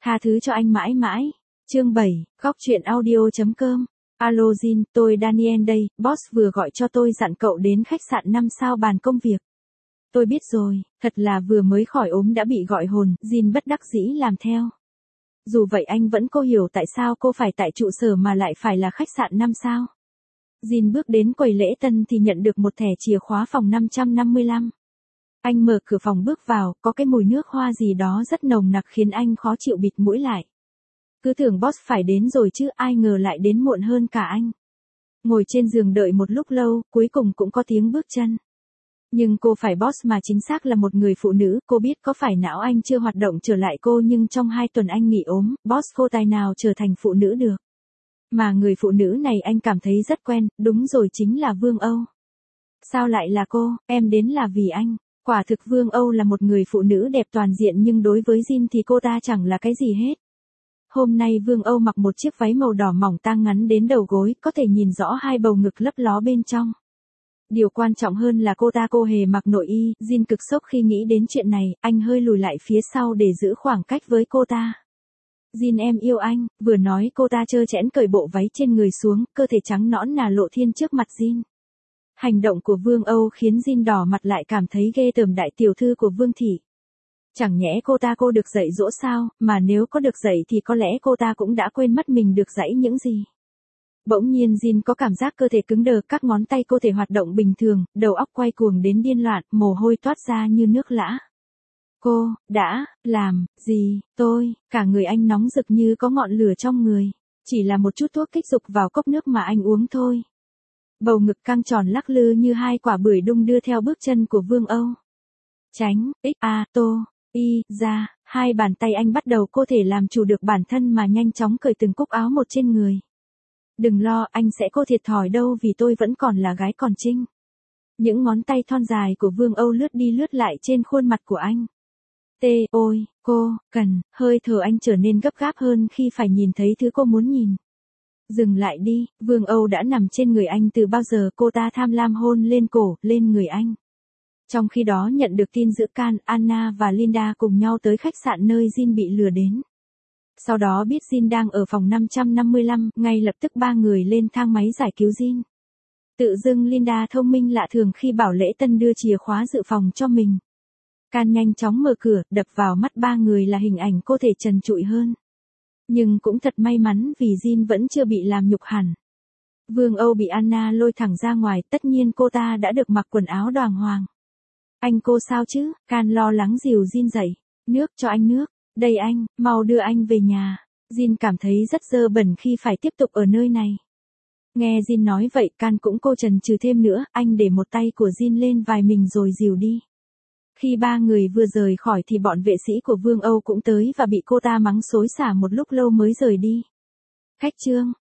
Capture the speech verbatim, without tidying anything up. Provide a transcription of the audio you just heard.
Tha thứ cho anh mãi mãi. Chương bảy, góc truyện audio chấm com. Alo Jin, tôi Daniel đây, boss vừa gọi cho tôi dặn cậu đến khách sạn năm sao bàn công việc. Tôi biết rồi, thật là vừa mới khỏi ốm đã bị gọi hồn, Jin bất đắc dĩ làm theo. Dù vậy anh vẫn cô hiểu tại sao cô phải tại trụ sở mà lại phải là khách sạn năm sao. Jin bước đến quầy lễ tân thì nhận được một thẻ chìa khóa phòng năm trăm năm mươi lăm. Anh mở cửa phòng bước vào, có cái mùi nước hoa gì đó rất nồng nặc khiến anh khó chịu bịt mũi lại. Cứ tưởng boss phải đến rồi chứ ai ngờ lại đến muộn hơn cả anh. Ngồi trên giường đợi một lúc lâu, cuối cùng cũng có tiếng bước chân. Nhưng cô phải boss mà chính xác là một người phụ nữ, cô biết có phải não anh chưa hoạt động trở lại cô nhưng trong hai tuần anh nghỉ ốm, boss cô tài nào trở thành phụ nữ được. Mà người phụ nữ này anh cảm thấy rất quen, đúng rồi chính là Vương Âu. Sao lại là cô, em đến là vì anh. Quả thực Vương Âu là một người phụ nữ đẹp toàn diện nhưng đối với Jin thì cô ta chẳng là cái gì hết. Hôm nay Vương Âu mặc một chiếc váy màu đỏ mỏng tang ngắn đến đầu gối, có thể nhìn rõ hai bầu ngực lấp ló bên trong. Điều quan trọng hơn là cô ta cô hề mặc nội y, Jin cực sốc khi nghĩ đến chuyện này, anh hơi lùi lại phía sau để giữ khoảng cách với cô ta. Jin em yêu anh, vừa nói cô ta trơ trẽn cởi bộ váy trên người xuống, cơ thể trắng nõn nà lộ thiên trước mặt Jin. Hành động của Vương Âu khiến Jin đỏ mặt lại cảm thấy ghê tởm đại tiểu thư của Vương Thị. Chẳng nhẽ cô ta cô được dạy dỗ sao, mà nếu có được dạy thì có lẽ cô ta cũng đã quên mất mình được dạy những gì. Bỗng nhiên Jin có cảm giác cơ thể cứng đờ, các ngón tay cô thể hoạt động bình thường, đầu óc quay cuồng đến điên loạn, mồ hôi toát ra như nước lã. Cô, đã, làm, gì, tôi, cả người anh nóng rực như có ngọn lửa trong người. Chỉ là một chút thuốc kích dục vào cốc nước mà anh uống thôi. Bầu ngực căng tròn lắc lư như hai quả bưởi đung đưa theo bước chân của Vương Âu. Tránh, x, a, tô, y, ra, hai bàn tay anh bắt đầu cô thể làm chủ được bản thân mà nhanh chóng cởi từng cúc áo một trên người. Đừng lo, anh sẽ cô thiệt thòi đâu vì tôi vẫn còn là gái còn trinh. Những ngón tay thon dài của Vương Âu lướt đi lướt lại trên khuôn mặt của anh. Tê, ôi, cô, cần, hơi thở anh trở nên gấp gáp hơn khi phải nhìn thấy thứ cô muốn nhìn. Dừng lại đi, Vương Âu đã nằm trên người anh từ bao giờ, cô ta tham lam hôn lên cổ, lên người anh. Trong khi đó nhận được tin giữa Can, Anna và Linda cùng nhau tới khách sạn nơi Jin bị lừa đến. Sau đó biết Jin đang ở phòng năm trăm năm mươi lăm, ngay lập tức ba người lên thang máy giải cứu Jin. Tự dưng Linda thông minh lạ thường khi bảo lễ tân đưa chìa khóa dự phòng cho mình. Can nhanh chóng mở cửa, đập vào mắt ba người là hình ảnh cô thể trần trụi hơn. Nhưng cũng thật may mắn vì Jin vẫn chưa bị làm nhục hẳn. Vương Âu bị Anna lôi thẳng ra ngoài, tất nhiên cô ta đã được mặc quần áo đàng hoàng. Anh cô sao chứ? Can lo lắng dìu Jin dậy. Nước, cho anh nước. Đây anh, mau đưa anh về nhà. Jin cảm thấy rất dơ bẩn khi phải tiếp tục ở nơi này. Nghe Jin nói vậy, Can cũng cô trần trừ thêm nữa, anh để một tay của Jin lên vai mình rồi dìu đi. Khi ba người vừa rời khỏi thì bọn vệ sĩ của Vương Âu cũng tới và bị cô ta mắng xối xả một lúc lâu mới rời đi. Khách trương,